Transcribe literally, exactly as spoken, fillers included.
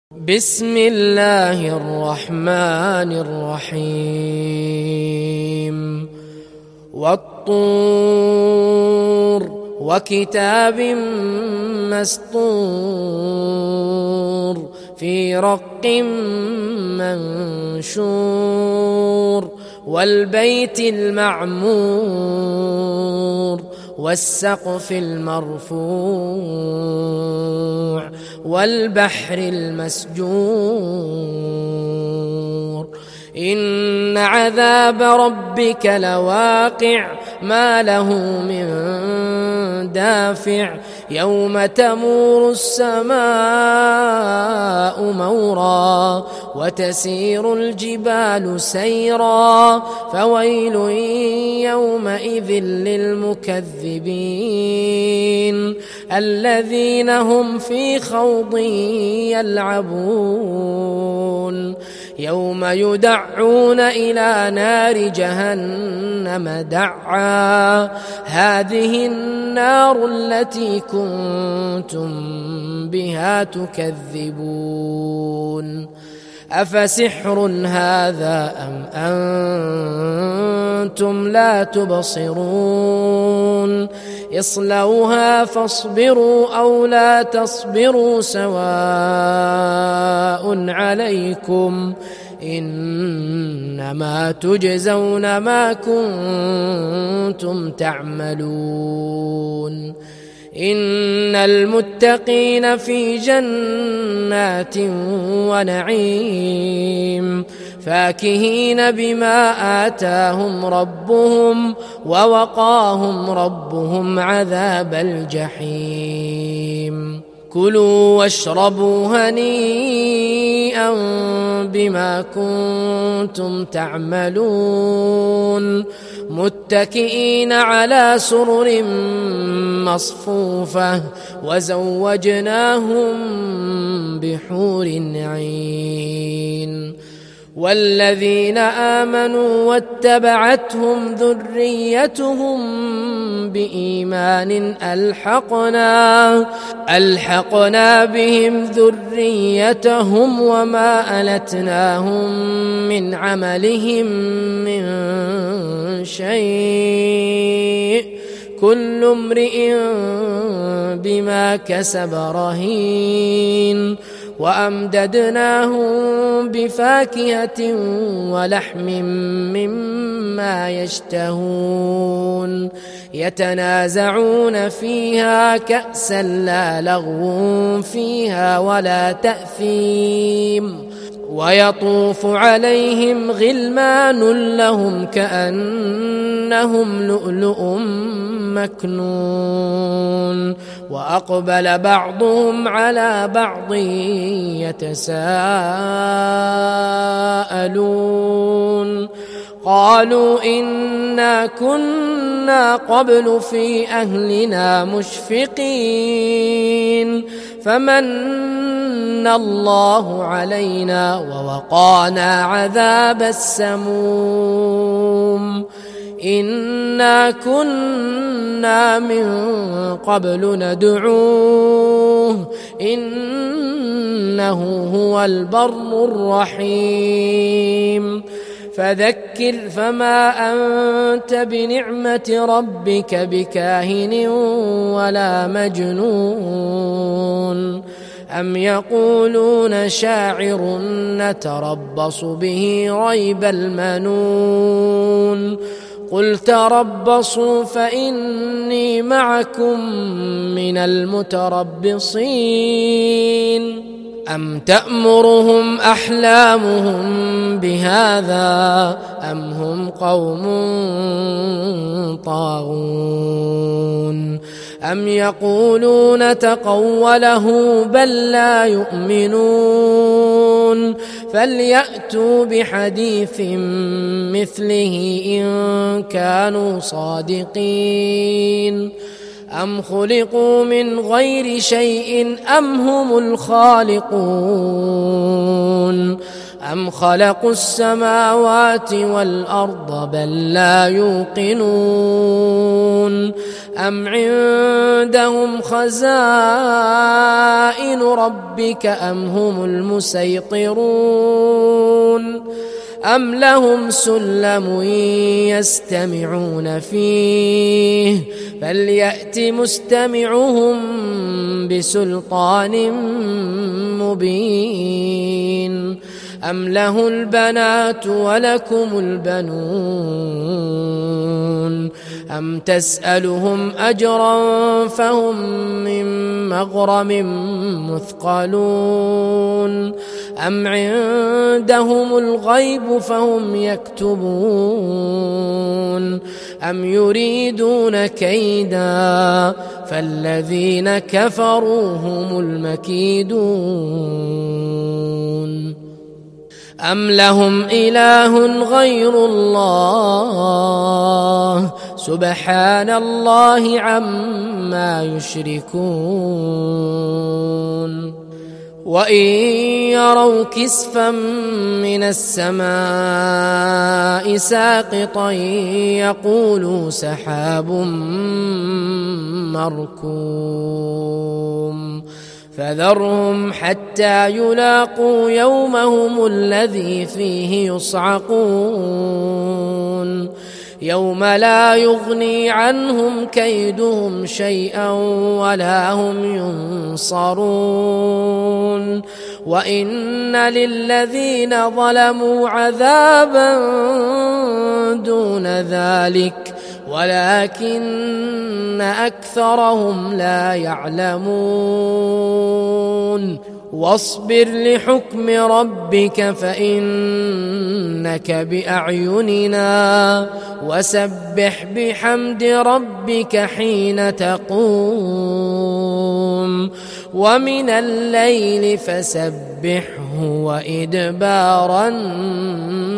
بسم الله الرحمن الرحيم والطور وكتاب مسطور في رق منشور والبيت المعمور والسقف المرفوع والبحر المسجور إن عذاب ربك لواقع ما له من دافع يوم تمور السماء مورا وتسير الجبال سيرا فويل يومئذ للمكذبين الذين هم في خوض يلعبون يوم يدعون إلى نار جهنم دعا هذه النار التي كنتم بها تكذبون أفسحر هذا أم أنتم لا تبصرون اصلوها فاصبروا أو لا تصبروا سواء عليكم إنما تجزون ما كنتم تعملون إن المتقين في جنات ونعيم فاكهين بما آتاهم ربهم ووقاهم ربهم عذاب الجحيم كلوا واشربوا هنيئا بما كنتم تعملون متكئين على سرر مصفوفة وزوجناهم بحور عين والذين آمنوا واتبعتهم ذريتهم بإيمان ألحقنا ألحقنا بهم ذريتهم وما ألتناهم من عملهم من شيء كل امرئ بما كسب رهين وأمددناهم بفاكهة ولحم مما يشتهون يتنازعون فيها كأسا لا لغو فيها ولا تأثيم ويطوف عليهم غلمان لهم كأنهم لؤلؤ مكنون وأقبل بعضهم على بعض يتساءلون قالوا إنا كنا قبل في أهلنا مشفقين فمن الله علينا ووقانا عذاب السموم إنا كنا من قبل ندعوه إنه هو البر الرحيم فذكر فما أنت بنعمة ربك بكاهن ولا مجنون أم يقولون شاعر نتربص به ريب المنون قل تربصوا فإني معكم من المتربصين أم تأمرهم أحلامهم بهذا أم هم قوم طاغون أم يقولون تقوله بل لا يؤمنون فليأتوا بحديث مثله إن كانوا صادقين أم خلقوا من غير شيء أم هم الخالقون أم خلقوا السماوات والأرض بل لا يوقنون أم عندهم خزائن ربك أم هم المسيطرون أم لهم سلم يستمعون فيه فليأت مستمعهم بسلطان مبين أم له البنات ولكم البنون أم تسألهم أجرا فهم من مغرم مثقلون أم عندهم الغيب فهم يكتبون أم يريدون كيدا فالذين كفروا هم المكيدون أم لهم إله غير الله سبحان الله عما يشركون وإن يروا كسفا من السماء ساقطا يقولوا سحاب مركوم فذرهم حتى يلاقوا يومهم الذي فيه يصعقون يوم لا يغني عنهم كيدهم شيئا ولا هم ينصرون وإن للذين ظلموا عذابا دون ذلك ولكن أكثرهم لا يعلمون واصبر لحكم ربك فإنك بأعيننا وسبح بحمد ربك حين تقوم ومن الليل فسبحه وإدبار